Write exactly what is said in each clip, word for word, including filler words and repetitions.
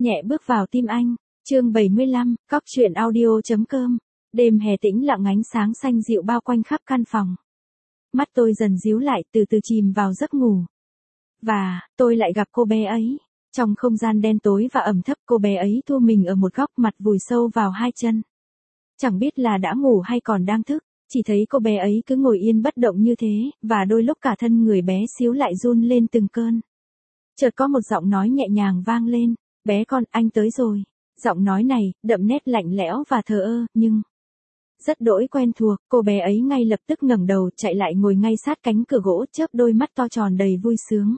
nhẹ bước vào tim anh. Chương bảy mươi lăm, cóc truyện audio chấm com. Đêm hè tĩnh lặng, ánh sáng xanh dịu bao quanh khắp căn phòng. Mắt tôi dần díu lại, từ từ chìm vào giấc ngủ. Và, tôi lại gặp cô bé ấy. Trong không gian đen tối và ẩm thấp, cô bé ấy thu mình ở một góc, mặt vùi sâu vào hai chân. Chẳng biết là đã ngủ hay còn đang thức, chỉ thấy cô bé ấy cứ ngồi yên bất động như thế, và đôi lúc cả thân người bé xíu lại run lên từng cơn. Chợt có một giọng nói nhẹ nhàng vang lên, bé con, anh tới rồi. Giọng nói này, đậm nét lạnh lẽo và thờ ơ, nhưng rất đỗi quen thuộc. Cô bé ấy ngay lập tức ngẩng đầu, chạy lại ngồi ngay sát cánh cửa gỗ, chớp đôi mắt to tròn đầy vui sướng.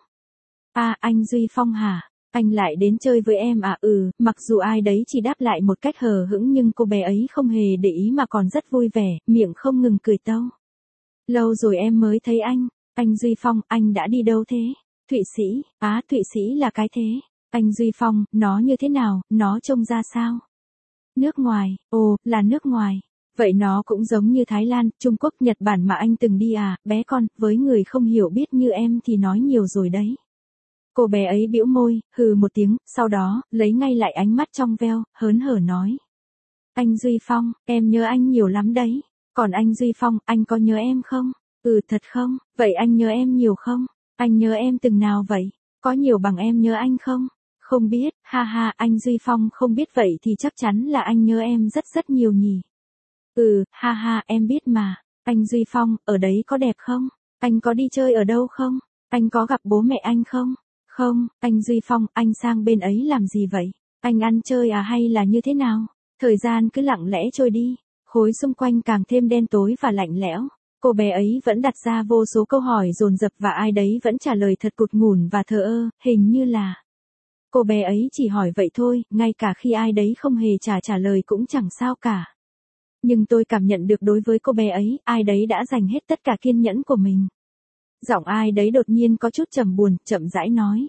À, anh Duy Phong hả? Anh lại đến chơi với em à? Ừ, mặc dù ai đấy chỉ đáp lại một cách hờ hững, nhưng cô bé ấy không hề để ý mà còn rất vui vẻ, miệng không ngừng cười tâu. Lâu rồi em mới thấy anh. Anh Duy Phong, anh đã đi đâu thế? Thụy Sĩ. Á, Thụy Sĩ là cái thế. Anh Duy Phong, nó như thế nào, nó trông ra sao? Nước ngoài. Ồ, là nước ngoài. Vậy nó cũng giống như Thái Lan, Trung Quốc, Nhật Bản mà anh từng đi à? Bé con, với người không hiểu biết như em thì nói nhiều rồi đấy. Cô bé ấy bĩu môi, hừ một tiếng, sau đó, lấy ngay lại ánh mắt trong veo, hớn hở nói. Anh Duy Phong, em nhớ anh nhiều lắm đấy. Còn anh Duy Phong, anh có nhớ em không? Ừ, thật không? Vậy anh nhớ em nhiều không? Anh nhớ em từng nào vậy? Có nhiều bằng em nhớ anh không? Không biết, ha ha, anh Duy Phong không biết vậy thì chắc chắn là anh nhớ em rất rất nhiều nhỉ. Ừ, ha ha, em biết mà. Anh Duy Phong, ở đấy có đẹp không? Anh có đi chơi ở đâu không? Anh có gặp bố mẹ anh không? Không, anh Duy Phong, anh sang bên ấy làm gì vậy? Anh ăn chơi à hay là như thế nào? Thời gian cứ lặng lẽ trôi đi, khối xung quanh càng thêm đen tối và lạnh lẽo. Cô bé ấy vẫn đặt ra vô số câu hỏi dồn dập và ai đấy vẫn trả lời thật cụt ngủn và thờ ơ, hình như là cô bé ấy chỉ hỏi vậy thôi, ngay cả khi ai đấy không hề trả trả lời cũng chẳng sao cả. Nhưng tôi cảm nhận được đối với cô bé ấy, ai đấy đã dành hết tất cả kiên nhẫn của mình. Giọng ai đấy đột nhiên có chút trầm buồn, chậm rãi nói.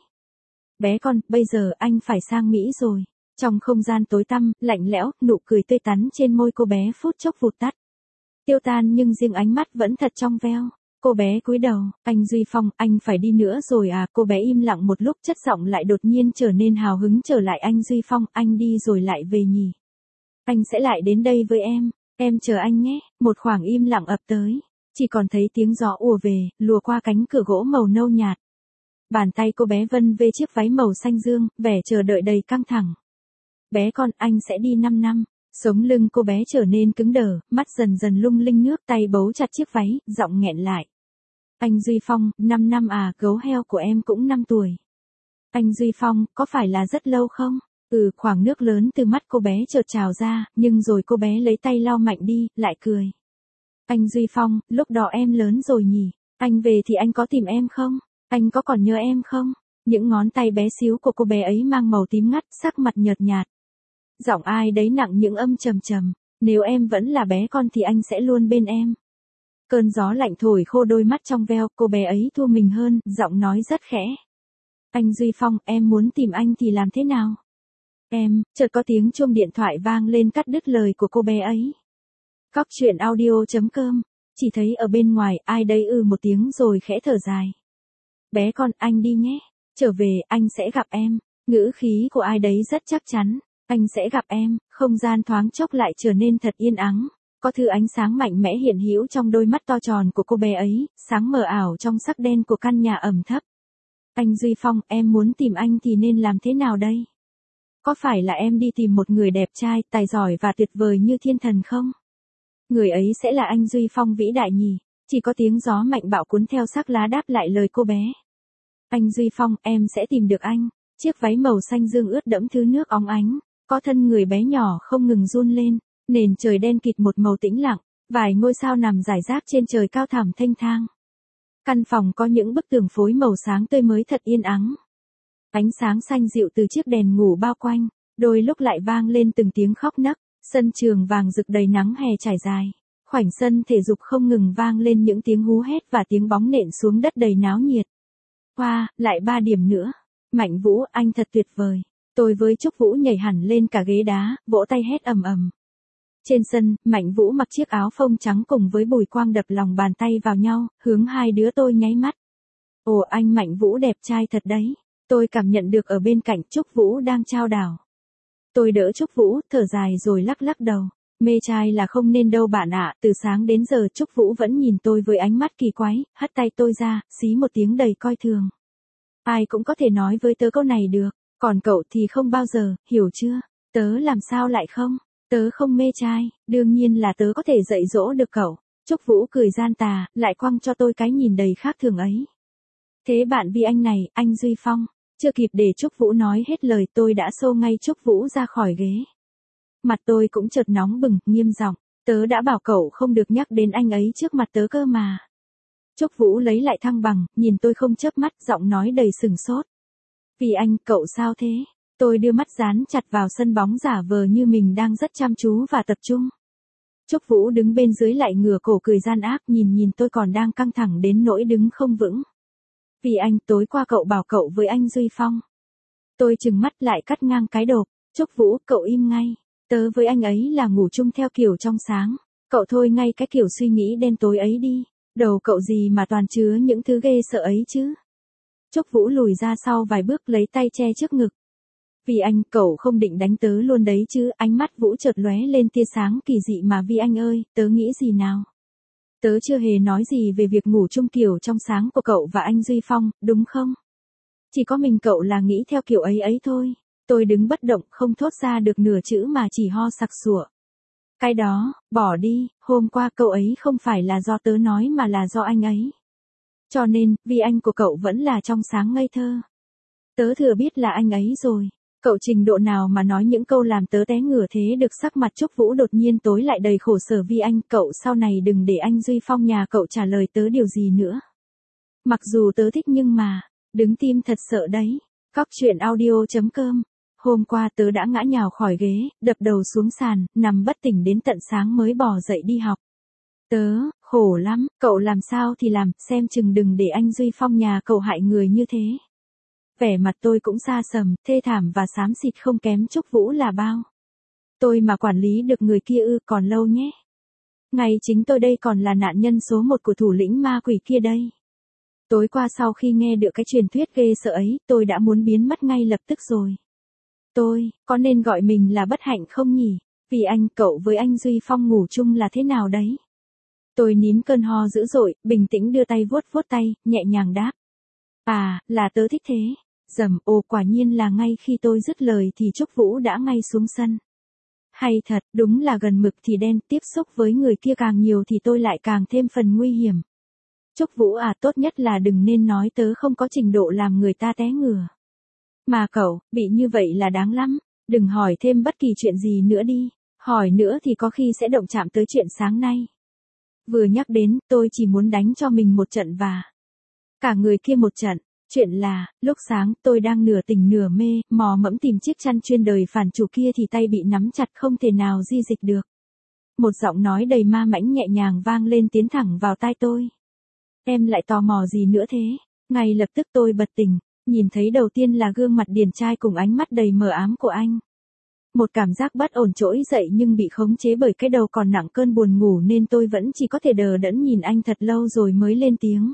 Bé con, bây giờ anh phải sang Mỹ rồi. Trong không gian tối tăm, lạnh lẽo, nụ cười tươi tắn trên môi cô bé phút chốc vụt tắt. Tiêu tan, nhưng riêng ánh mắt vẫn thật trong veo. Cô bé cúi đầu, anh Duy Phong, anh phải đi nữa rồi à? Cô bé im lặng một lúc, chất giọng lại đột nhiên trở nên hào hứng trở lại. Anh Duy Phong, anh đi rồi lại về nhỉ? Anh sẽ lại đến đây với em, em chờ anh nhé. Một khoảng im lặng ập tới, chỉ còn thấy tiếng gió ùa về, lùa qua cánh cửa gỗ màu nâu nhạt. Bàn tay cô bé vân về chiếc váy màu xanh dương, vẻ chờ đợi đầy căng thẳng. Bé con, anh sẽ đi năm năm. Sống lưng cô bé trở nên cứng đờ, mắt dần dần lung linh nước, tay bấu chặt chiếc váy, giọng nghẹn lại. Anh Duy Phong, năm năm à? Gấu heo của em cũng năm tuổi. Anh Duy Phong, có phải là rất lâu không? Ừ, khoảng nước lớn từ mắt cô bé chợt trào ra, nhưng rồi cô bé lấy tay lau mạnh đi, lại cười. Anh Duy Phong, lúc đó em lớn rồi nhỉ? Anh về thì anh có tìm em không? Anh có còn nhớ em không? Những ngón tay bé xíu của cô bé ấy mang màu tím ngắt, sắc mặt nhợt nhạt. Giọng ai đấy nặng những âm trầm trầm. Nếu em vẫn là bé con thì anh sẽ luôn bên em. Cơn gió lạnh thổi khô đôi mắt trong veo, cô bé ấy thu mình hơn, giọng nói rất khẽ. Anh Duy Phong, em muốn tìm anh thì làm thế nào? Em, chợt có tiếng chuông điện thoại vang lên cắt đứt lời của cô bé ấy. Cóc truyện audio chấm com. Chỉ thấy ở bên ngoài, ai đấy ư một tiếng rồi khẽ thở dài. Bé con, anh đi nhé. Trở về, anh sẽ gặp em. Ngữ khí của ai đấy rất chắc chắn. Anh sẽ gặp em. Không gian thoáng chốc lại trở nên thật yên ắng. Có thứ ánh sáng mạnh mẽ hiện hữu trong đôi mắt to tròn của cô bé ấy, sáng mờ ảo trong sắc đen của căn nhà ẩm thấp. Anh Duy Phong, em muốn tìm anh thì nên làm thế nào đây? Có phải là em đi tìm một người đẹp trai, tài giỏi và tuyệt vời như thiên thần không? Người ấy sẽ là anh Duy Phong vĩ đại nhỉ? Chỉ có tiếng gió mạnh bạo cuốn theo sắc lá đáp lại lời cô bé. Anh Duy Phong, em sẽ tìm được anh. Chiếc váy màu xanh dương ướt đẫm thứ nước óng ánh, có thân người bé nhỏ không ngừng run lên, nền trời đen kịt một màu tĩnh lặng, vài ngôi sao nằm rải rác trên trời cao thẳm thênh thang. Căn phòng có những bức tường phối màu sáng tươi mới thật yên ắng. Ánh sáng xanh dịu từ chiếc đèn ngủ bao quanh, đôi lúc lại vang lên từng tiếng khóc nấc. Sân trường vàng rực đầy nắng hè trải dài. Khoảnh sân thể dục không ngừng vang lên những tiếng hú hét và tiếng bóng nện xuống đất đầy náo nhiệt. Wow, lại ba điểm nữa. Mạnh Vũ, anh thật tuyệt vời. Tôi với Trúc Vũ nhảy hẳn lên cả ghế đá, vỗ tay hét ầm ầm. Trên sân, Mạnh Vũ mặc chiếc áo phông trắng cùng với Bùi Quang đập lòng bàn tay vào nhau, hướng hai đứa tôi nháy mắt. Ồ, anh Mạnh Vũ đẹp trai thật đấy. Tôi cảm nhận được ở bên cạnh Trúc Vũ đang trao đảo. Tôi đỡ Trúc Vũ, thở dài rồi lắc lắc đầu. Mê trai là không nên đâu bạn ạ, từ sáng đến giờ Trúc Vũ vẫn nhìn tôi với ánh mắt kỳ quái, hất tay tôi ra, xí một tiếng đầy coi thường. Ai cũng có thể nói với tớ câu này được, còn cậu thì không bao giờ, hiểu chưa? Tớ làm sao lại không? Tớ không mê trai, đương nhiên là tớ có thể dạy dỗ được cậu. Trúc Vũ cười gian tà, lại quăng cho tôi cái nhìn đầy khác thường ấy. Thế bạn Vi anh này, anh Duy Phong. Chưa kịp để Trúc Vũ nói hết lời tôi đã xô ngay Trúc Vũ ra khỏi ghế. Mặt tôi cũng chợt nóng bừng, nghiêm giọng, tớ đã bảo cậu không được nhắc đến anh ấy trước mặt tớ cơ mà. Trúc Vũ lấy lại thăng bằng, nhìn tôi không chớp mắt, giọng nói đầy sừng sốt. Vì anh, cậu sao thế? Tôi đưa mắt dán chặt vào sân bóng giả vờ như mình đang rất chăm chú và tập trung. Trúc Vũ đứng bên dưới lại ngửa cổ cười gian ác nhìn nhìn tôi còn đang căng thẳng đến nỗi đứng không vững. Vì anh, tối qua cậu bảo cậu với anh Duy Phong. Tôi trừng mắt lại cắt ngang cái đột. Trúc Vũ, cậu im ngay. Tớ với anh ấy là ngủ chung theo kiểu trong sáng. Cậu thôi ngay cái kiểu suy nghĩ đen tối ấy đi. Đầu cậu gì mà toàn chứa những thứ ghê sợ ấy chứ. Trúc Vũ lùi ra sau vài bước lấy tay che trước ngực. Vì anh, cậu không định đánh tớ luôn đấy chứ. Ánh mắt Vũ chợt lóe lên tia sáng kỳ dị mà Vi anh ơi, tớ nghĩ gì nào? Tớ chưa hề nói gì về việc ngủ chung kiểu trong sáng của cậu và anh Duy Phong, đúng không? Chỉ có mình cậu là nghĩ theo kiểu ấy ấy thôi. Tôi đứng bất động không thốt ra được nửa chữ mà chỉ ho sặc sụa. Cái đó, bỏ đi, hôm qua cậu ấy không phải là do tớ nói mà là do anh ấy. Cho nên, vì anh của cậu vẫn là trong sáng ngây thơ. Tớ thừa biết là anh ấy rồi. Cậu trình độ nào mà nói những câu làm tớ té ngửa thế được. Sắc mặt Trúc Vũ đột nhiên tối lại đầy khổ sở. Vi anh, cậu sau này đừng để anh Duy Phong nhà cậu trả lời tớ điều gì nữa. Mặc dù tớ thích nhưng mà, đứng tim thật sợ đấy. Cóc truyện audio chấm com. Hôm qua tớ đã ngã nhào khỏi ghế, đập đầu xuống sàn, nằm bất tỉnh đến tận sáng mới bò dậy đi học. Tớ, khổ lắm, cậu làm sao thì làm, xem chừng đừng để anh Duy Phong nhà cậu hại người như thế. Vẻ mặt tôi cũng xa sầm, thê thảm và xám xịt không kém Trúc Vũ là bao. Tôi mà quản lý được người kia ư, còn lâu nhé. Ngay chính tôi đây còn là nạn nhân số một của thủ lĩnh ma quỷ kia đây. Tối qua sau khi nghe được cái truyền thuyết ghê sợ ấy, tôi đã muốn biến mất ngay lập tức rồi. Tôi, có nên gọi mình là bất hạnh không nhỉ? Vì anh, cậu với anh Duy Phong ngủ chung là thế nào đấy? Tôi nín cơn ho dữ dội, bình tĩnh đưa tay vuốt vuốt tay, nhẹ nhàng đáp. À, là tớ thích thế. Dầm, ồ quả nhiên là ngay khi tôi dứt lời thì Trúc Vũ đã ngay xuống sân. Hay thật, đúng là gần mực thì đen, tiếp xúc với người kia càng nhiều thì tôi lại càng thêm phần nguy hiểm. Trúc Vũ à, tốt nhất là đừng nên nói tớ không có trình độ làm người ta té ngửa. Mà cậu, bị như vậy là đáng lắm, đừng hỏi thêm bất kỳ chuyện gì nữa đi, hỏi nữa thì có khi sẽ động chạm tới chuyện sáng nay. Vừa nhắc đến, tôi chỉ muốn đánh cho mình một trận và cả người kia một trận. Chuyện là, lúc sáng tôi đang nửa tỉnh nửa mê, mò mẫm tìm chiếc chăn chuyên đời phản chủ kia thì tay bị nắm chặt không thể nào di dịch được. Một giọng nói đầy ma mãnh nhẹ nhàng vang lên tiến thẳng vào tai tôi. Em lại tò mò gì nữa thế? Ngay lập tức tôi bật tỉnh, nhìn thấy đầu tiên là gương mặt điển trai cùng ánh mắt đầy mờ ám của anh. Một cảm giác bất ổn trỗi dậy nhưng bị khống chế bởi cái đầu còn nặng cơn buồn ngủ nên tôi vẫn chỉ có thể đờ đẫn nhìn anh thật lâu rồi mới lên tiếng.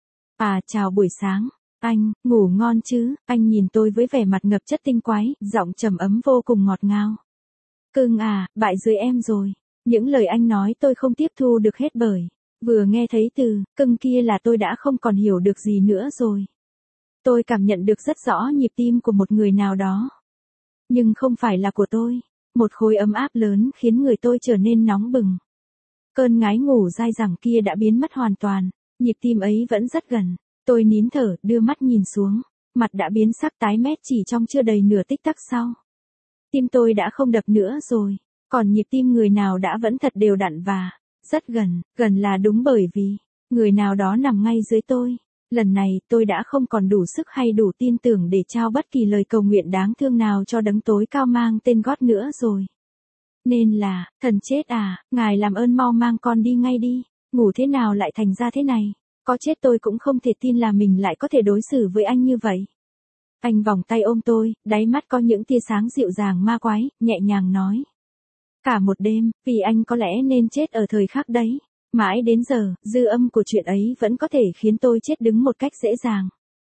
À, chào buổi sáng. Anh, ngủ ngon chứ? Anh nhìn tôi với vẻ mặt ngập chất tinh quái, giọng trầm ấm vô cùng ngọt ngào. Cưng à, bại dưới em rồi. Những lời anh nói tôi không tiếp thu được hết bởi vừa nghe thấy từ cưng kia là tôi đã không còn hiểu được gì nữa rồi. Tôi cảm nhận được rất rõ nhịp tim của một người nào đó. Nhưng không phải là của tôi. Một khối ấm áp lớn khiến người tôi trở nên nóng bừng. Cơn ngái ngủ dai dẳng kia đã biến mất hoàn toàn. Nhịp tim ấy vẫn rất gần. Tôi nín thở, đưa mắt nhìn xuống. Mặt đã biến sắc tái mét chỉ trong chưa đầy nửa tích tắc sau. Tim tôi đã không đập nữa rồi. Còn nhịp tim người nào đã vẫn thật đều đặn và rất gần. Gần là đúng bởi vì người nào đó nằm ngay dưới tôi. Lần này tôi đã không còn đủ sức hay đủ tin tưởng để trao bất kỳ lời cầu nguyện đáng thương nào cho đấng tối cao mang tên God nữa rồi. Nên là, thần chết à, ngài làm ơn mau mang con đi ngay đi. Ngủ thế nào lại thành ra thế này? Có chết tôi cũng không thể tin là mình lại có thể đối xử với anh như vậy. Anh vòng tay ôm tôi, đáy mắt có những tia sáng dịu dàng ma quái, nhẹ nhàng nói. Cả một đêm, vì anh có lẽ nên chết ở thời khắc đấy. Mãi đến giờ, dư âm của chuyện ấy vẫn có thể khiến tôi chết đứng một cách dễ dàng.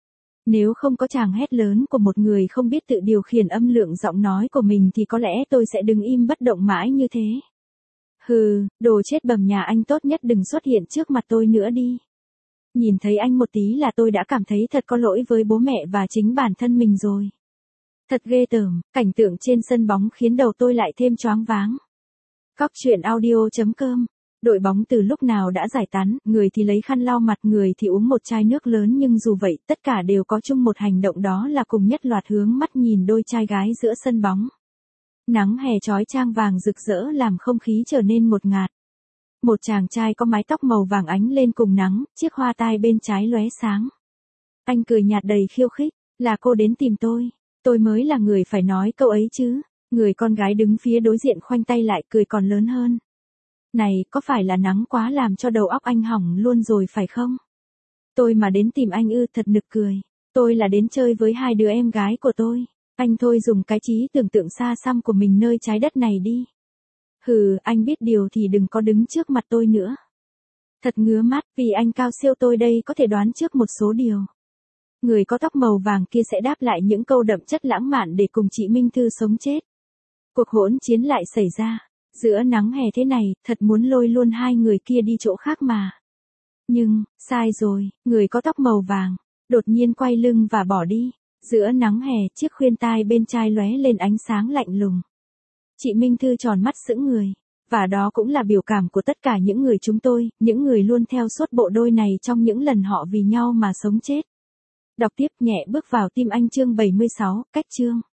Nếu không có chàng hét lớn của một người không biết tự điều khiển âm lượng giọng nói của mình thì có lẽ tôi sẽ đứng im bất động mãi như thế. Hừ, đồ chết bầm nhà anh tốt nhất đừng xuất hiện trước mặt tôi nữa đi. Nhìn thấy anh một tí là tôi đã cảm thấy thật có lỗi với bố mẹ và chính bản thân mình rồi. Thật ghê tởm, cảnh tượng trên sân bóng khiến đầu tôi lại thêm choáng váng. Cóc truyện audio chấm com. Đội bóng từ lúc nào đã giải tán, người thì lấy khăn lau mặt, người thì uống một chai nước lớn, nhưng dù vậy, tất cả đều có chung một hành động, đó là cùng nhất loạt hướng mắt nhìn đôi trai gái giữa sân bóng. Nắng hè chói chang vàng rực rỡ làm không khí trở nên ngột ngạt. Một chàng trai có mái tóc màu vàng ánh lên cùng nắng, chiếc hoa tai bên trái lóe sáng. Anh cười nhạt đầy khiêu khích, là cô đến tìm tôi, tôi mới là người phải nói câu ấy chứ. Người con gái đứng phía đối diện khoanh tay lại cười còn lớn hơn. Này, có phải là nắng quá làm cho đầu óc anh hỏng luôn rồi phải không? Tôi mà đến tìm anh ư, thật nực cười. Tôi là đến chơi với hai đứa em gái của tôi. Anh thôi dùng cái trí tưởng tượng xa xăm của mình nơi trái đất này đi. Hừ, anh biết điều thì đừng có đứng trước mặt tôi nữa. Thật ngứa mắt, vì anh cao siêu tôi đây có thể đoán trước một số điều. Người có tóc màu vàng kia sẽ đáp lại những câu đậm chất lãng mạn để cùng chị Minh Thư sống chết. Cuộc hỗn chiến lại xảy ra. Giữa nắng hè thế này, thật muốn lôi luôn hai người kia đi chỗ khác mà. Nhưng, sai rồi, người có tóc màu vàng, đột nhiên quay lưng và bỏ đi. Giữa nắng hè, chiếc khuyên tai bên trái lóe lên ánh sáng lạnh lùng. Chị Minh Thư tròn mắt sững người. Và đó cũng là biểu cảm của tất cả những người chúng tôi, những người luôn theo suốt bộ đôi này trong những lần họ vì nhau mà sống chết. Đọc tiếp nhẹ bước vào tim anh chương bảy mươi sáu, cách chương.